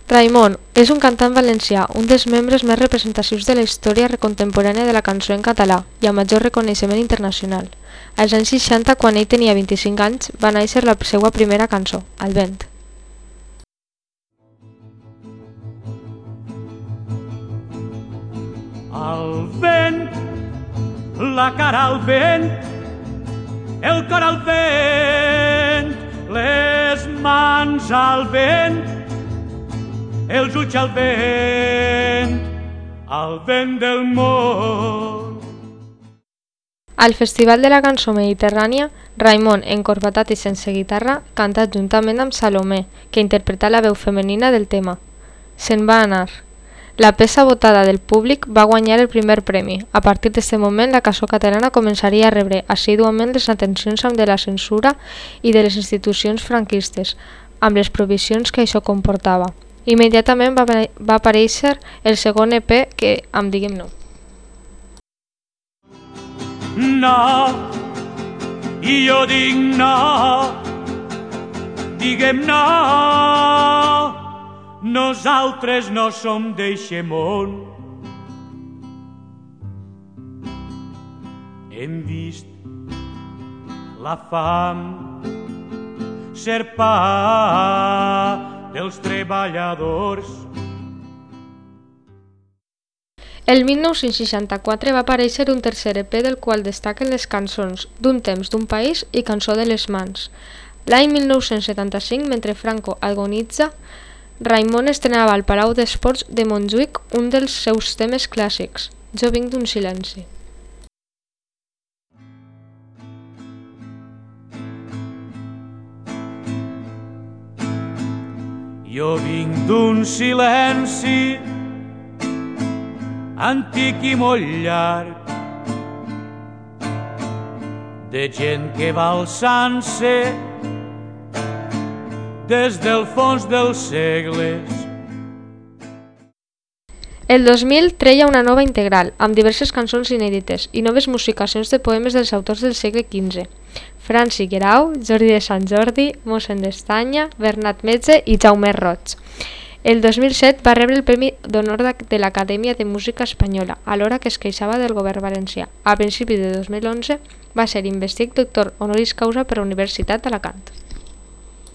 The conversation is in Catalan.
Raimon és un cantant valencià, un dels membres més representatius de la història contemporània de la cançó en català i amb major reconeixement internacional. Als anys 60, quan ell tenia 25 anys, va néixer la seva primera cançó, El vent. Al vent, la cara al vent, el cor al vent, les mans al vent, els ulls al vent del món. Al Festival de la Cançó Mediterrània, Raimon, encorbatat i sense guitarra, canta juntament amb Salomé, que interpreta la veu femenina del tema. Se'n va anar. La peça votada del públic va guanyar el primer premi. A partir d'aquest moment, la cançó catalana començaria a rebre assíduament les atencions de la censura i de les institucions franquistes, amb les prohibicions que això comportava. Immediatament va aparèixer el segon EP que amb Diguem No. No, i jo dic no, diguem no, nosaltres no som d'eixe món. Hem vist la fam ser pa dels treballadors. El 1964 va aparèixer un tercer EP del qual destaquen les cançons D'un temps, d'un país i Cançó de les mans. L'any 1975, mentre Franco agonitza, Raimon estrenava al Palau d'Esports de Montjuïc un dels seus temes clàssics, Jo vinc d'un silenci. Jo vinc d'un silenci antic i molt llarg, de gent que va alçant-se des del fons dels segles. El 2000 treia una nova integral, amb diverses cançons inèdites i noves musicacions de poemes dels autors del segle XV. Franci Guerau, Jordi de Sant Jordi, Mossèn d'Estanya, Bernat Metge i Jaume Roig. El 2007 va rebre el Premi d'Honor de l'Acadèmia de Música Espanyola, alhora que es queixava del govern valencià. A principis de 2011 va ser investit doctor honoris causa per la Universitat d'Alacant.